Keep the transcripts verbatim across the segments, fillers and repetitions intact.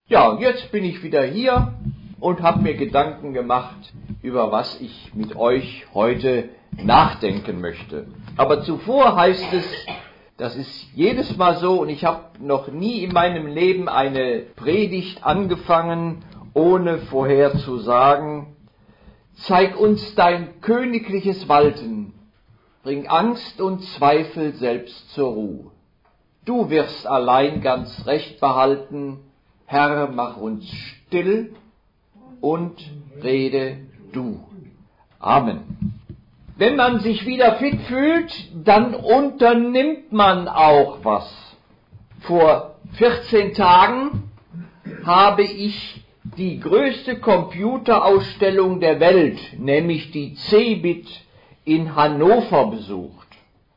Ja, jetzt bin ich wieder hier und habe mir Gedanken gemacht, über was ich mit euch heute nachdenken möchte. Aber zuvor heißt es, das ist jedes Mal so, und ich habe noch nie in meinem Leben eine Predigt angefangen, ohne vorher zu sagen: Zeig uns dein königliches Walten, bring Angst und Zweifel selbst zur Ruhe. Du wirst allein ganz recht behalten, Herr, mach uns still und rede du. Amen. Wenn man sich wieder fit fühlt, dann unternimmt man auch was. Vor vierzehn Tagen habe ich die größte Computerausstellung der Welt, nämlich die CeBIT in Hannover, besucht.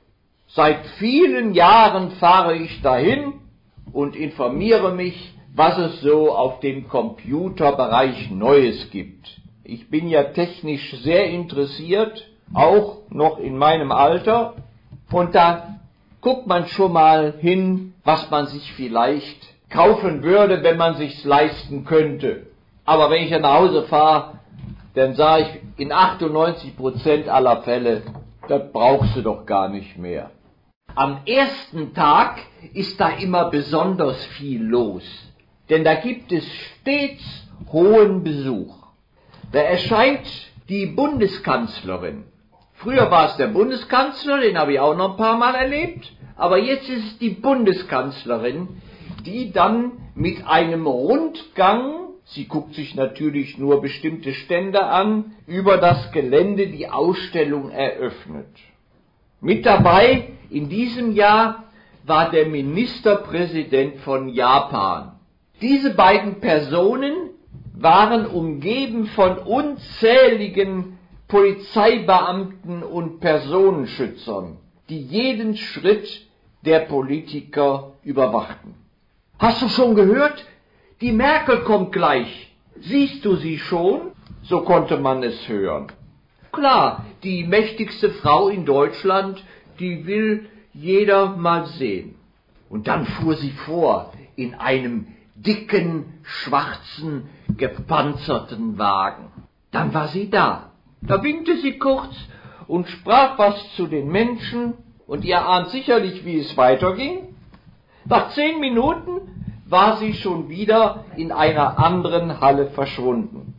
Seit vielen Jahren fahre ich dahin und informiere mich, was es so auf dem Computerbereich Neues gibt. Ich bin ja technisch sehr interessiert, auch noch in meinem Alter, und da guckt man schon mal hin, was man sich vielleicht kaufen würde, wenn man sich's leisten könnte. Aber wenn ich dann nach Hause fahre, dann sage ich in achtundneunzig Prozent aller Fälle, das brauchst du doch gar nicht mehr. Am ersten Tag ist da immer besonders viel los, denn da gibt es stets hohen Besuch. Da erscheint die Bundeskanzlerin. Früher war es der Bundeskanzler, den habe ich auch noch ein paar Mal erlebt, aber jetzt ist es die Bundeskanzlerin, die dann mit einem Rundgang, sie guckt sich natürlich nur bestimmte Stände an, über das Gelände die Ausstellung eröffnet. Mit dabei in diesem Jahr war der Ministerpräsident von Japan. Diese beiden Personen waren umgeben von unzähligen Polizeibeamten und Personenschützern, die jeden Schritt der Politiker überwachten. Hast du schon gehört? Die Merkel kommt gleich. Siehst du sie schon? So konnte man es hören. Klar, die mächtigste Frau in Deutschland, die will jeder mal sehen. Und dann fuhr sie vor in einem dicken, schwarzen, gepanzerten Wagen. Dann war sie da. Da winkte sie kurz und sprach was zu den Menschen, und ihr ahnt sicherlich, wie es weiterging. Nach zehn Minuten war sie schon wieder in einer anderen Halle verschwunden.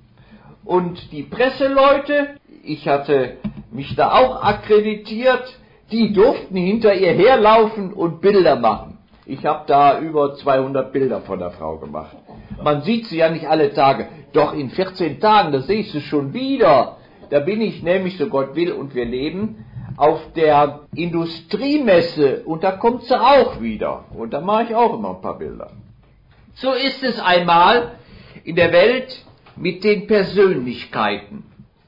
Und die Presseleute, ich hatte mich da auch akkreditiert, die durften hinter ihr herlaufen und Bilder machen. Ich habe da über zweihundert Bilder von der Frau gemacht. Man sieht sie ja nicht alle Tage. Doch in vierzehn Tagen, da sehe ich sie schon wieder. Da bin ich nämlich, so Gott will und wir leben, auf der Industriemesse, und da kommt sie auch wieder. Und da mache ich auch immer ein paar Bilder. So ist es einmal in der Welt mit den Persönlichkeiten.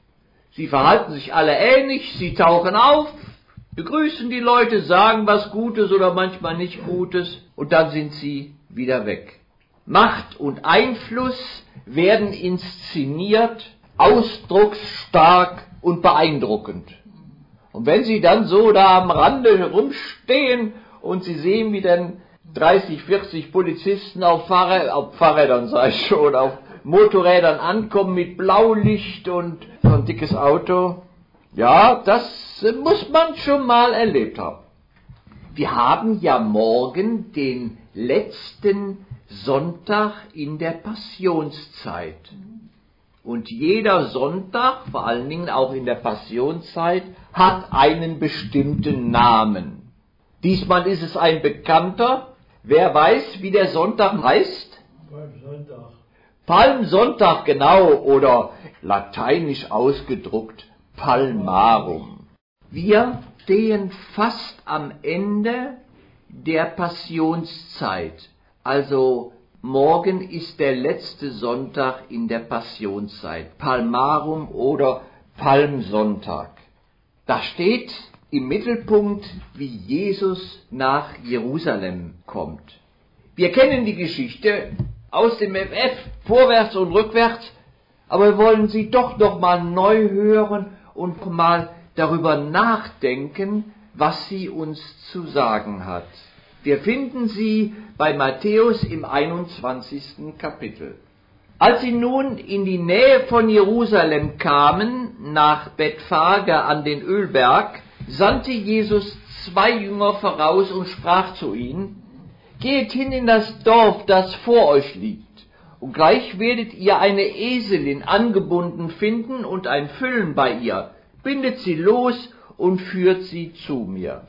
Sie verhalten sich alle ähnlich, sie tauchen auf, begrüßen die Leute, sagen was Gutes oder manchmal nicht Gutes, und dann sind sie wieder weg. Macht und Einfluss werden inszeniert, ausdrucksstark und beeindruckend. Und wenn sie dann so da am Rande herumstehen und sie sehen, wie dann dreißig, vierzig Polizisten auf, Fahrrad, auf Fahrrädern, sag ich schon, auf Motorrädern ankommen mit Blaulicht und so ein dickes Auto, ja, das muss man schon mal erlebt haben. Wir haben ja morgen den letzten Sonntag in der Passionszeit. Und jeder Sonntag, vor allen Dingen auch in der Passionszeit, hat einen bestimmten Namen. Diesmal ist es ein bekannter. Wer weiß, wie der Sonntag heißt? Palmsonntag. Palmsonntag, genau, oder lateinisch ausgedruckt Palmarum. Wir stehen fast am Ende der Passionszeit. Also morgen ist der letzte Sonntag in der Passionszeit, Palmarum oder Palmsonntag. Da steht im Mittelpunkt, wie Jesus nach Jerusalem kommt. Wir kennen die Geschichte aus dem F F, vorwärts und rückwärts, aber wir wollen sie doch noch mal neu hören und mal darüber nachdenken, was sie uns zu sagen hat. Wir finden sie bei Matthäus im einundzwanzigsten Kapitel. Als sie nun in die Nähe von Jerusalem kamen, nach Bethphage an den Ölberg, sandte Jesus zwei Jünger voraus und sprach zu ihnen: Geht hin in das Dorf, das vor euch liegt, und gleich werdet ihr eine Eselin angebunden finden und ein Füllen bei ihr. Bindet sie los und führt sie zu mir.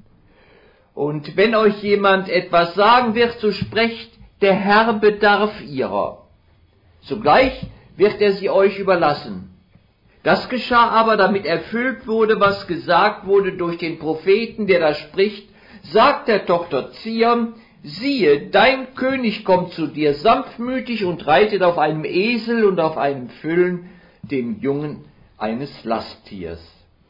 Und wenn euch jemand etwas sagen wird, so sprecht, der Herr bedarf ihrer. Sogleich wird er sie euch überlassen. Das geschah aber, damit erfüllt wurde, was gesagt wurde durch den Propheten, der da spricht: Sagt der Tochter Zion, siehe, dein König kommt zu dir sanftmütig und reitet auf einem Esel und auf einem Füllen, dem Jungen eines Lasttiers.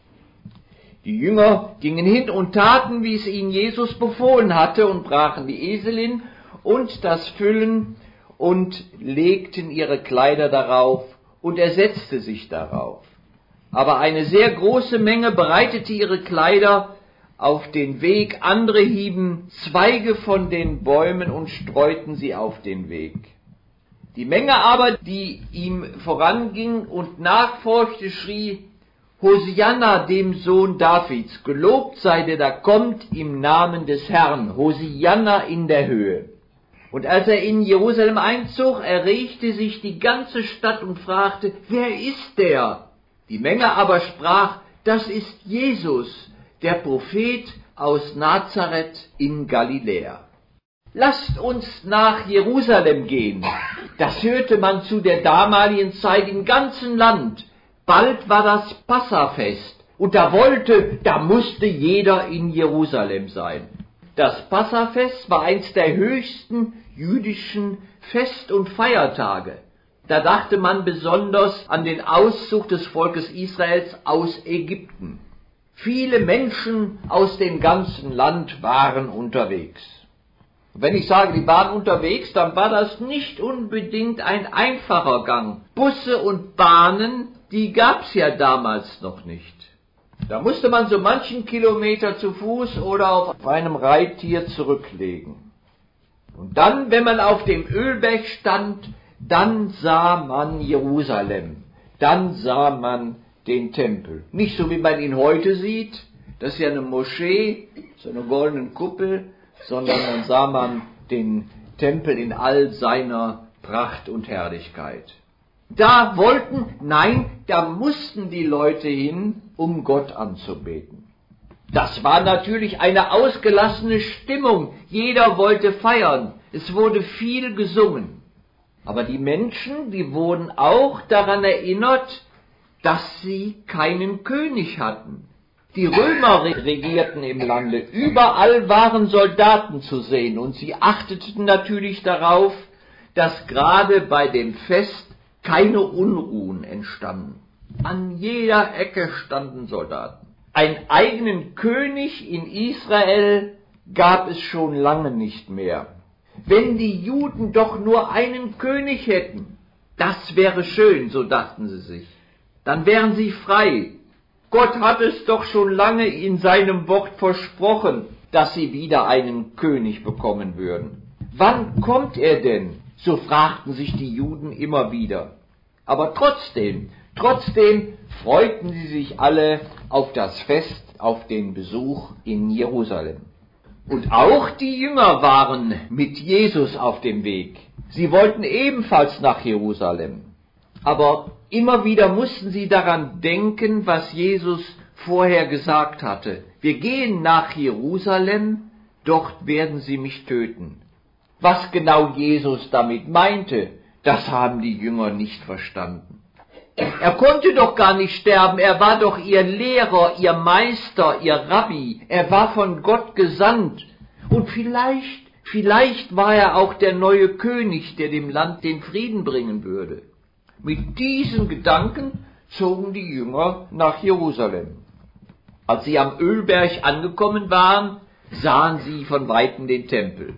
Die Jünger gingen hin und taten, wie es ihnen Jesus befohlen hatte, und brachen die Eselin und das Füllen und legten ihre Kleider darauf, und er setzte sich darauf. Aber eine sehr große Menge bereitete ihre Kleider auf den Weg, andere hieben Zweige von den Bäumen und streuten sie auf den Weg. Die Menge aber, die ihm voranging und nachfolgte, schrie: Hosianna dem Sohn Davids, gelobt sei der, da kommt im Namen des Herrn, Hosianna in der Höhe. Und als er in Jerusalem einzog, erregte sich die ganze Stadt und fragte: Wer ist der? Die Menge aber sprach: Das ist Jesus, der Prophet aus Nazareth in Galiläa. Lasst uns nach Jerusalem gehen. Das hörte man zu der damaligen Zeit im ganzen Land. Bald war das Passafest, und da wollte, da musste jeder in Jerusalem sein. Das Passafest war eins der höchsten jüdischen Fest- und Feiertage. Da dachte man besonders an den Auszug des Volkes Israels aus Ägypten. Viele Menschen aus dem ganzen Land waren unterwegs. Und wenn ich sage, die waren unterwegs, dann war das nicht unbedingt ein einfacher Gang. Busse und Bahnen, die gab's ja damals noch nicht. Da musste man so manchen Kilometer zu Fuß oder auf einem Reittier zurücklegen. Und dann, wenn man auf dem Ölberg stand, dann sah man Jerusalem, dann sah man den Tempel. Nicht so, wie man ihn heute sieht, das ist ja eine Moschee, so eine goldene Kuppel, sondern dann sah man den Tempel in all seiner Pracht und Herrlichkeit. Da wollten, nein, da mussten die Leute hin, um Gott anzubeten. Das war natürlich eine ausgelassene Stimmung, jeder wollte feiern, es wurde viel gesungen. Aber die Menschen, die wurden auch daran erinnert, dass sie keinen König hatten. Die Römer regierten im Lande, überall waren Soldaten zu sehen, und sie achteten natürlich darauf, dass gerade bei dem Fest keine Unruhen entstanden. An jeder Ecke standen Soldaten. Einen eigenen König in Israel gab es schon lange nicht mehr. Wenn die Juden doch nur einen König hätten, das wäre schön, so dachten sie sich. Dann wären sie frei. Gott hat es doch schon lange in seinem Wort versprochen, dass sie wieder einen König bekommen würden. Wann kommt er denn? So fragten sich die Juden immer wieder. Aber trotzdem, trotzdem freuten sie sich alle auf das Fest, auf den Besuch in Jerusalem. Und auch die Jünger waren mit Jesus auf dem Weg. Sie wollten ebenfalls nach Jerusalem. Aber immer wieder mussten sie daran denken, was Jesus vorher gesagt hatte. Wir gehen nach Jerusalem, dort werden sie mich töten. Was genau Jesus damit meinte, das haben die Jünger nicht verstanden. Er konnte doch gar nicht sterben, er war doch ihr Lehrer, ihr Meister, ihr Rabbi, er war von Gott gesandt. Und vielleicht, vielleicht war er auch der neue König, der dem Land den Frieden bringen würde. Mit diesen Gedanken zogen die Jünger nach Jerusalem. Als sie am Ölberg angekommen waren, sahen sie von Weitem den Tempel.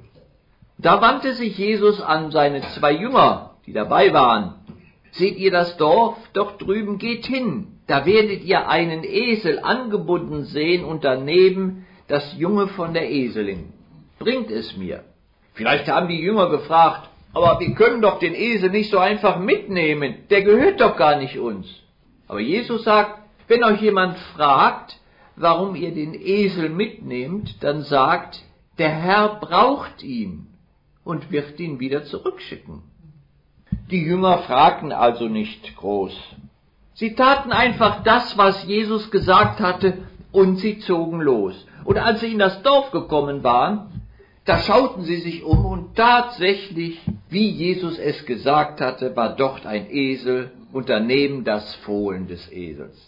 Da wandte sich Jesus an seine zwei Jünger, die dabei waren. Seht ihr das Dorf? Dort drüben geht hin. Da werdet ihr einen Esel angebunden sehen und daneben das Junge von der Eselin. bringt es mir? Vielleicht haben die Jünger gefragt, aber wir können doch den Esel nicht so einfach mitnehmen, der gehört doch gar nicht uns. Aber Jesus sagt, wenn euch jemand fragt, warum ihr den Esel mitnehmt, dann sagt, der Herr braucht ihn und wird ihn wieder zurückschicken. Die Jünger fragten also nicht groß. Sie taten einfach das, was Jesus gesagt hatte, und sie zogen los. Und als sie in das Dorf gekommen waren, da schauten sie sich um und tatsächlich, wie Jesus es gesagt hatte, war dort ein Esel und daneben das Fohlen des Esels.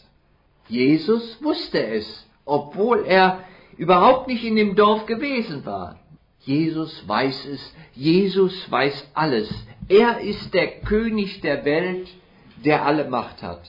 Jesus wusste es, obwohl er überhaupt nicht in dem Dorf gewesen war. Jesus weiß es, Jesus weiß alles. Er ist der König der Welt, der alle Macht hat.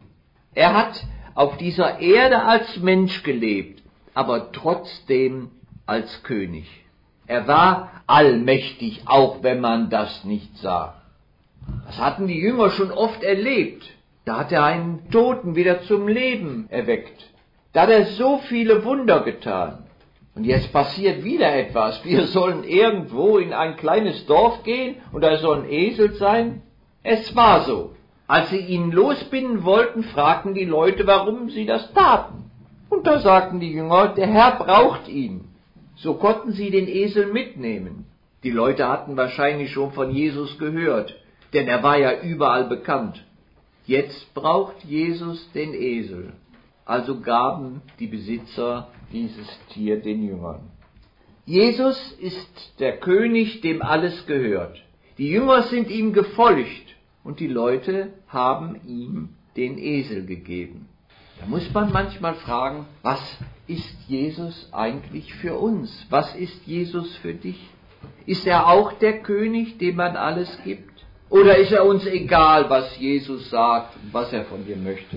Er hat auf dieser Erde als Mensch gelebt, aber trotzdem als König. Er war allmächtig, auch wenn man das nicht sah. Das hatten die Jünger schon oft erlebt. Da hat er einen Toten wieder zum Leben erweckt. Da hat er so viele Wunder getan. Und jetzt passiert wieder etwas. Wir sollen irgendwo in ein kleines Dorf gehen und da soll ein Esel sein. Es war so. Als sie ihn losbinden wollten, fragten die Leute, warum sie das taten. Und da sagten die Jünger, der Herr braucht ihn. So konnten sie den Esel mitnehmen. Die Leute hatten wahrscheinlich schon von Jesus gehört, denn er war ja überall bekannt. Jetzt braucht Jesus den Esel. Also gaben die Besitzer dieses Tier den Jüngern. Jesus ist der König, dem alles gehört. Die Jünger sind ihm gefolgt und die Leute haben ihm den Esel gegeben. Da muss man manchmal fragen, was ist Jesus eigentlich für uns? Was ist Jesus für dich? Ist er auch der König, dem man alles gibt? Oder ist er uns egal, was Jesus sagt und was er von dir möchte?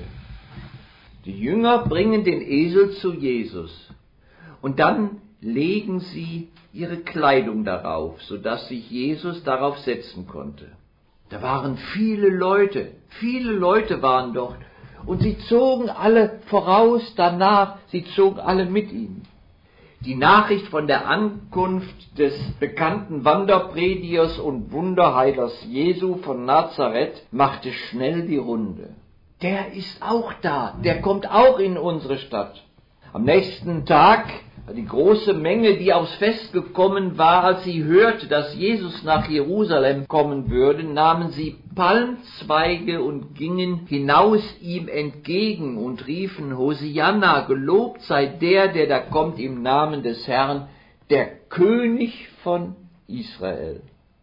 Die Jünger bringen den Esel zu Jesus und dann legen sie ihre Kleidung darauf, sodass sich Jesus darauf setzen konnte. Da waren viele Leute, viele Leute waren dort und sie zogen alle voraus danach, sie zogen alle mit ihm. Die Nachricht von der Ankunft des bekannten Wanderpredigers und Wunderheilers Jesu von Nazareth machte schnell die Runde. Der ist auch da, der kommt auch in unsere Stadt. Am nächsten Tag, die große Menge, die aufs Fest gekommen war, als sie hörte, dass Jesus nach Jerusalem kommen würde, nahmen sie Palmzweige und gingen hinaus ihm entgegen und riefen, Hosianna, gelobt sei der, der da kommt im Namen des Herrn, der König von Israel.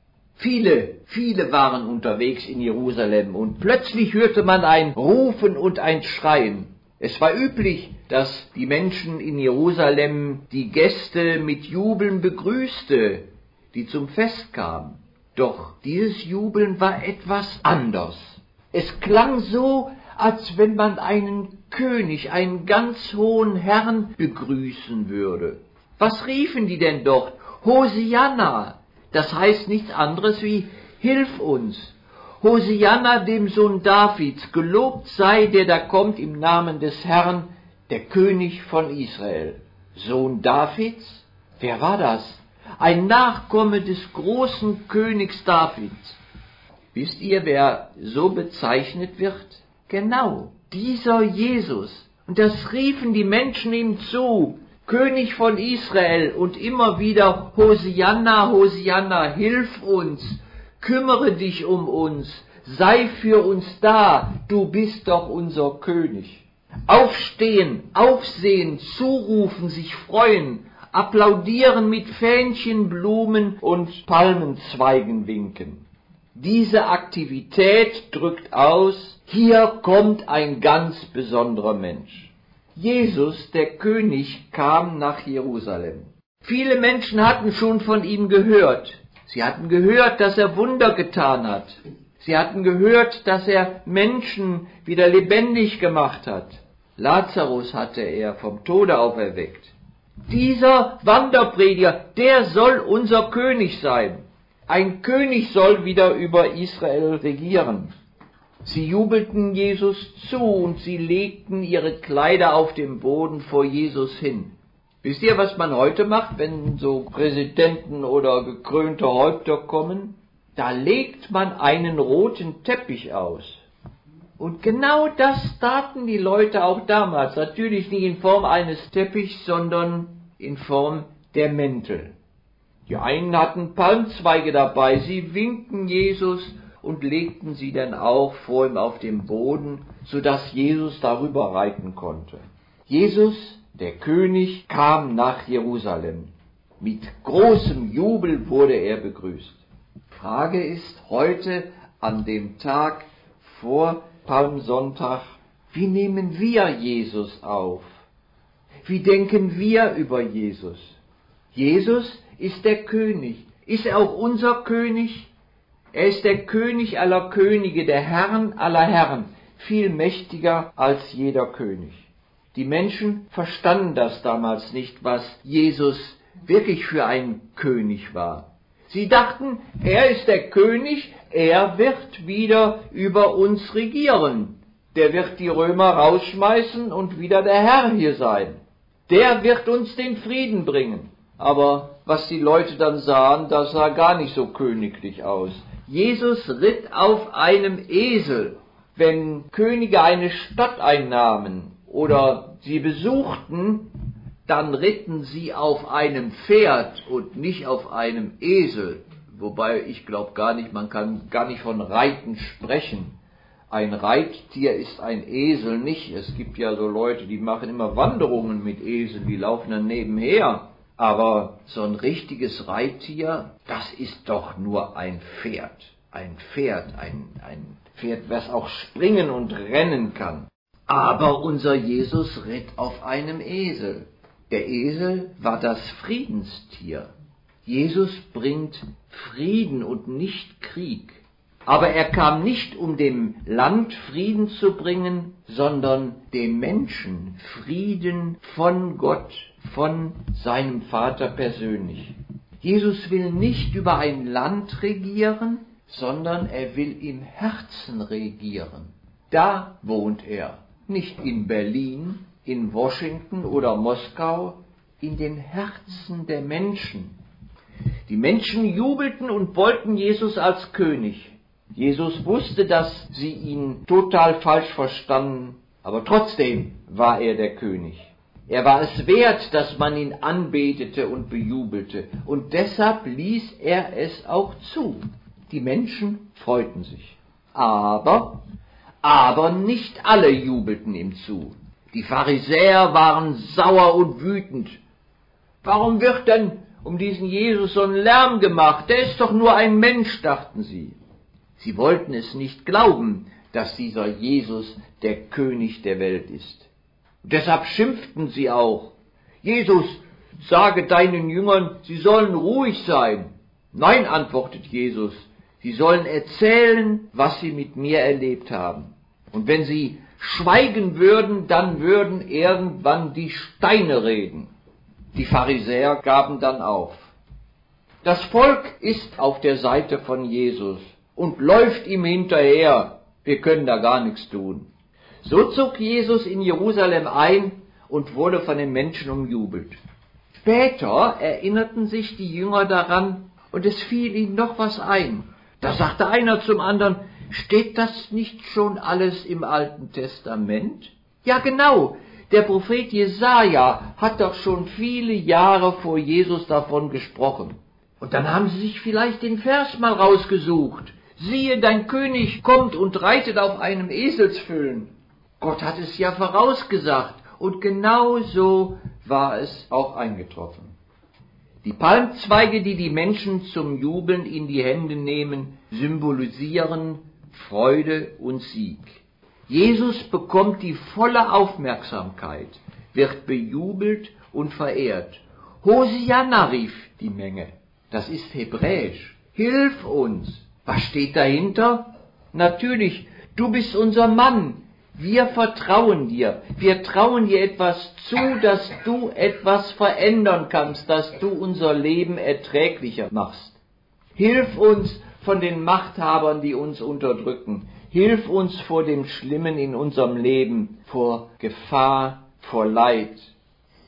Viele, viele waren unterwegs in Jerusalem und plötzlich hörte man ein Rufen und ein Schreien. Es war üblich, dass die Menschen in Jerusalem die Gäste mit Jubeln begrüßte, die zum Fest kamen. Doch dieses Jubeln war etwas anders. Es klang so, als wenn man einen König, einen ganz hohen Herrn begrüßen würde. Was riefen die denn dort? Hosianna! Das heißt nichts anderes wie, hilf uns! Hosianna dem Sohn Davids, gelobt sei, der da kommt im Namen des Herrn, der König von Israel. Sohn Davids? Wer war das? Ein Nachkomme des großen Königs Davids. Wisst ihr, wer so bezeichnet wird? Genau, dieser Jesus. Und das riefen die Menschen ihm zu, König von Israel, und immer wieder, Hosianna, Hosianna, hilf uns, kümmere dich um uns, sei für uns da, du bist doch unser König. Aufstehen, aufsehen, zurufen, sich freuen, applaudieren, mit Fähnchen, Blumen und Palmenzweigen winken. Diese Aktivität drückt aus, hier kommt ein ganz besonderer Mensch. Jesus, der König, kam nach Jerusalem. Viele Menschen hatten schon von ihm gehört. Sie hatten gehört, dass er Wunder getan hat. Sie hatten gehört, dass er Menschen wieder lebendig gemacht hat. Lazarus hatte er vom Tode auferweckt. Dieser Wanderprediger, der soll unser König sein. Ein König soll wieder über Israel regieren. Sie jubelten Jesus zu und sie legten ihre Kleider auf dem Boden vor Jesus hin. Wisst ihr, was man heute macht, wenn so Präsidenten oder gekrönte Häupter kommen? Da legt man einen roten Teppich aus. Und genau das taten die Leute auch damals. Natürlich nicht in Form eines Teppichs, sondern in Form der Mäntel. Die einen hatten Palmzweige dabei, sie winkten Jesus und legten sie dann auch vor ihm auf den Boden, sodass Jesus darüber reiten konnte. Jesus, der König, kam nach Jerusalem. Mit großem Jubel wurde er begrüßt. Frage ist heute an dem Tag vor Palmsonntag, wie nehmen wir Jesus auf? Wie denken wir über Jesus? Jesus ist der König. Ist er auch unser König? Er ist der König aller Könige, der Herrn aller Herren, viel mächtiger als jeder König. Die Menschen verstanden das damals nicht, was Jesus wirklich für ein König war. Sie dachten, er ist der König, er wird wieder über uns regieren. Der wird die Römer rausschmeißen und wieder der Herr hier sein. Der wird uns den Frieden bringen. Aber was die Leute dann sahen, das sah gar nicht so königlich aus. Jesus ritt auf einem Esel. Wenn Könige eine Stadt einnahmen oder sie besuchten, dann ritten sie auf einem Pferd und nicht auf einem Esel. Wobei ich glaube gar nicht, man kann gar nicht von Reiten sprechen. Ein Reittier ist ein Esel nicht. Es gibt ja so Leute, die machen immer Wanderungen mit Eseln, die laufen dann nebenher. Aber so ein richtiges Reittier, das ist doch nur ein Pferd. Ein Pferd, ein, ein Pferd, was auch springen und rennen kann. Aber unser Jesus ritt auf einem Esel. Der Esel war das Friedenstier. Jesus bringt Frieden und nicht Krieg. Aber er kam nicht, um dem Land Frieden zu bringen, sondern dem Menschen Frieden von Gott, von seinem Vater persönlich. Jesus will nicht über ein Land regieren, sondern er will im Herzen regieren. Da wohnt er, nicht in Berlin, in Washington oder Moskau, in den Herzen der Menschen. Die Menschen jubelten und wollten Jesus als König. Jesus wusste, dass sie ihn total falsch verstanden, aber trotzdem war er der König. Er war es wert, dass man ihn anbetete und bejubelte, und deshalb ließ er es auch zu. Die Menschen freuten sich. Aber, aber nicht alle jubelten ihm zu. Die Pharisäer waren sauer und wütend. Warum wird denn um diesen Jesus so ein Lärm gemacht? Der ist doch nur ein Mensch, dachten sie. Sie wollten es nicht glauben, dass dieser Jesus der König der Welt ist. Und deshalb schimpften sie auch. Jesus, sage deinen Jüngern, sie sollen ruhig sein. Nein, antwortet Jesus, sie sollen erzählen, was sie mit mir erlebt haben. Und wenn sie schweigen würden, dann würden irgendwann die Steine reden. Die Pharisäer gaben dann auf. Das Volk ist auf der Seite von Jesus und läuft ihm hinterher. Wir können da gar nichts tun. So zog Jesus in Jerusalem ein und wurde von den Menschen umjubelt. Später erinnerten sich die Jünger daran und es fiel ihnen noch was ein. Da sagte einer zum anderen, steht das nicht schon alles im Alten Testament? Ja, genau. Der Prophet Jesaja hat doch schon viele Jahre vor Jesus davon gesprochen. Und dann haben sie sich vielleicht den Vers mal rausgesucht. Siehe, dein König kommt und reitet auf einem Eselsfüllen. Gott hat es ja vorausgesagt. Und genau so war es auch eingetroffen. Die Palmzweige, die die Menschen zum Jubeln in die Hände nehmen, symbolisieren Freude und Sieg. Jesus bekommt die volle Aufmerksamkeit, wird bejubelt und verehrt. Hosianna, rief die Menge. Das ist hebräisch. Hilf uns. Was steht dahinter? Natürlich, du bist unser Mann. Wir vertrauen dir. Wir trauen dir etwas zu, dass du etwas verändern kannst, dass du unser Leben erträglicher machst. Hilf uns von den Machthabern, die uns unterdrücken. Hilf uns vor dem Schlimmen in unserem Leben, vor Gefahr, vor Leid.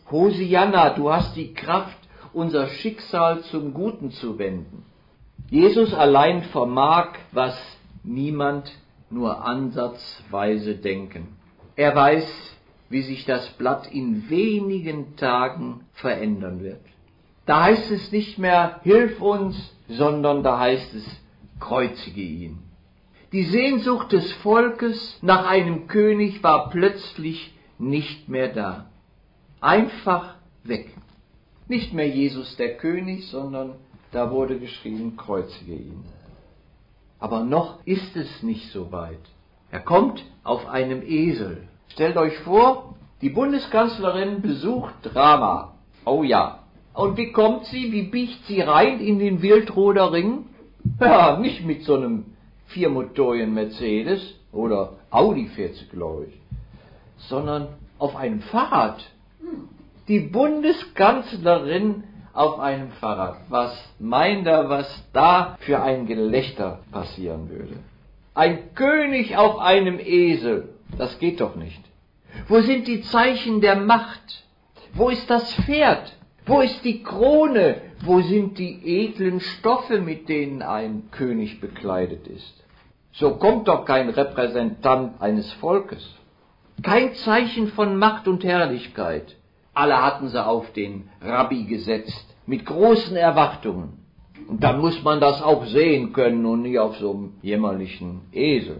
Hosianna, du hast die Kraft, unser Schicksal zum Guten zu wenden. Jesus allein vermag, was niemand nur ansatzweise denken. Er weiß, wie sich das Blatt in wenigen Tagen verändern wird. Da heißt es nicht mehr, hilf uns, sondern da heißt es, kreuzige ihn. Die Sehnsucht des Volkes nach einem König war plötzlich nicht mehr da. Einfach weg. Nicht mehr Jesus der König, sondern da wurde geschrieben, kreuzige ihn. Aber noch ist es nicht so weit. Er kommt auf einem Esel. Stellt euch vor, die Bundeskanzlerin besucht Rama. Oh ja. Und wie kommt sie, wie biegt sie rein in den Wildroder Ring? Ja, nicht mit so einem viermotorigen Mercedes oder Audi fährt sie, glaube ich, sondern auf einem Fahrrad. Die Bundeskanzlerin auf einem Fahrrad. Was meint er, was da für ein Gelächter passieren würde? Ein König auf einem Esel, das geht doch nicht. Wo sind die Zeichen der Macht? Wo ist das Pferd? Wo ist die Krone? Wo sind die edlen Stoffe, mit denen ein König bekleidet ist? So kommt doch kein Repräsentant eines Volkes. Kein Zeichen von Macht und Herrlichkeit. Alle hatten sie auf den Rabbi gesetzt, mit großen Erwartungen. Und dann muss man das auch sehen können und nicht auf so einem jämmerlichen Esel.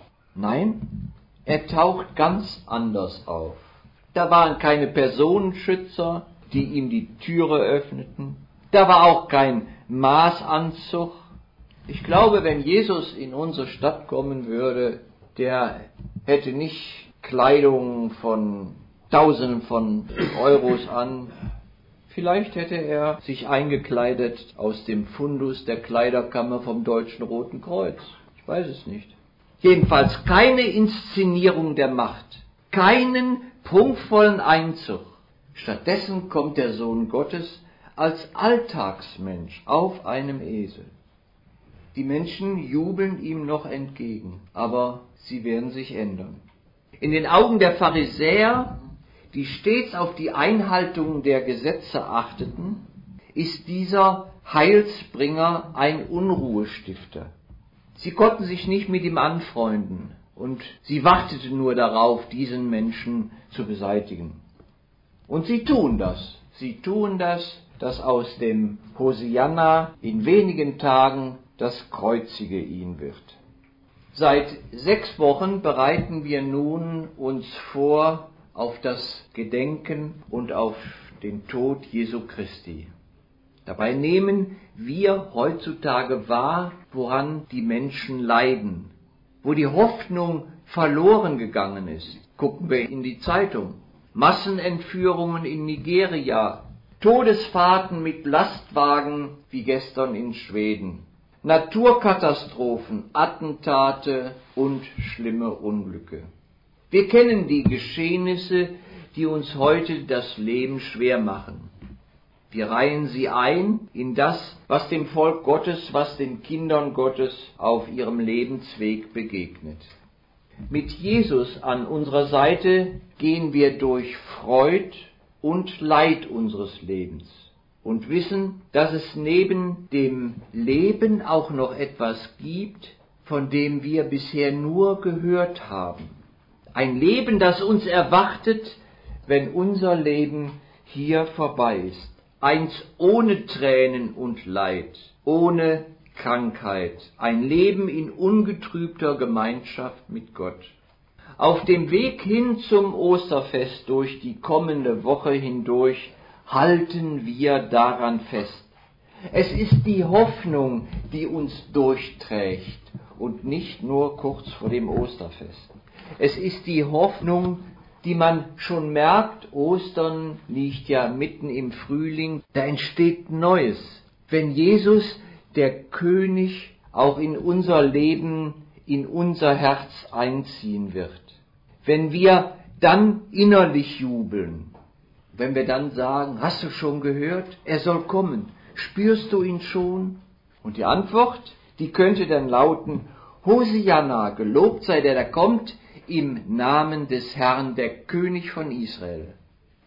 Nein, er taucht ganz anders auf. Da waren keine Personenschützer, die ihm die Türe öffneten. Da war auch kein Maßanzug. Ich glaube, wenn Jesus in unsere Stadt kommen würde, der hätte nicht Kleidung von Tausenden von Euros an. Vielleicht hätte er sich eingekleidet aus dem Fundus der Kleiderkammer vom Deutschen Roten Kreuz. Ich weiß es nicht. Jedenfalls keine Inszenierung der Macht, keinen prunkvollen Einzug. Stattdessen kommt der Sohn Gottes als Alltagsmensch auf einem Esel. Die Menschen jubeln ihm noch entgegen, aber sie werden sich ändern. In den Augen der Pharisäer, die stets auf die Einhaltung der Gesetze achteten, ist dieser Heilsbringer ein Unruhestifter. Sie konnten sich nicht mit ihm anfreunden und sie warteten nur darauf, diesen Menschen zu beseitigen. Und sie tun das. Sie tun das, dass aus dem Hosianna in wenigen Tagen das Kreuzige ihn wird. Seit sechs Wochen bereiten wir nun uns vor auf das Gedenken und auf den Tod Jesu Christi. Dabei nehmen wir heutzutage wahr, woran die Menschen leiden, wo die Hoffnung verloren gegangen ist. Gucken wir in die Zeitung. Massenentführungen in Nigeria, Todesfahrten mit Lastwagen wie gestern in Schweden, Naturkatastrophen, Attentate und schlimme Unglücke. Wir kennen die Geschehnisse, die uns heute das Leben schwer machen. Wir reihen sie ein in das, was dem Volk Gottes, was den Kindern Gottes auf ihrem Lebensweg begegnet. Mit Jesus an unserer Seite gehen wir durch Freud und Leid unseres Lebens und wissen, dass es neben dem Leben auch noch etwas gibt, von dem wir bisher nur gehört haben. Ein Leben, das uns erwartet, wenn unser Leben hier vorbei ist. Eins ohne Tränen und Leid, ohne Krankheit, ein Leben in ungetrübter Gemeinschaft mit Gott. Auf dem Weg hin zum Osterfest durch die kommende Woche hindurch halten wir daran fest. Es ist die Hoffnung, die uns durchträgt und nicht nur kurz vor dem Osterfest. Es ist die Hoffnung, die man schon merkt, Ostern liegt ja mitten im Frühling, da entsteht Neues. Wenn Jesus, der König, auch in unser Leben, in unser Herz einziehen wird. Wenn wir dann innerlich jubeln, wenn wir dann sagen, hast du schon gehört, er soll kommen, spürst du ihn schon? Und die Antwort, die könnte dann lauten, Hosianna, gelobt sei der, der kommt, im Namen des Herrn, der König von Israel.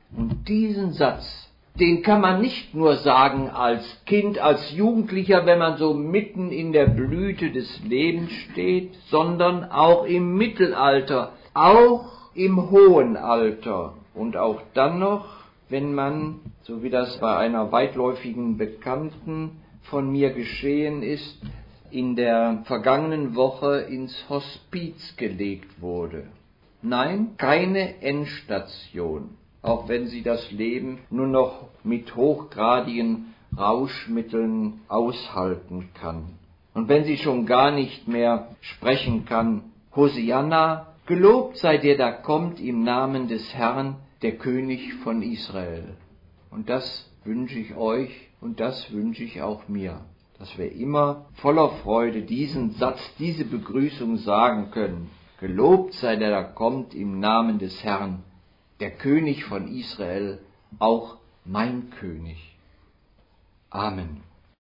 Und diesen Satz, den kann man nicht nur sagen als Kind, als Jugendlicher, wenn man so mitten in der Blüte des Lebens steht, sondern auch im Mittelalter, auch im hohen Alter und auch dann noch, wenn man, so wie das bei einer weitläufigen Bekannten von mir geschehen ist, in der vergangenen Woche ins Hospiz gelegt wurde. Nein, keine Endstation, auch wenn sie das Leben nur noch mit hochgradigen Rauschmitteln aushalten kann. Und wenn sie schon gar nicht mehr sprechen kann, Hosianna, gelobt sei der, der kommt im Namen des Herrn, der König von Israel. Und das wünsche ich euch und das wünsche ich auch mir, dass wir immer voller Freude diesen Satz, diese Begrüßung sagen können. Gelobt sei der, der kommt im Namen des Herrn, der König von Israel, auch mein König. Amen.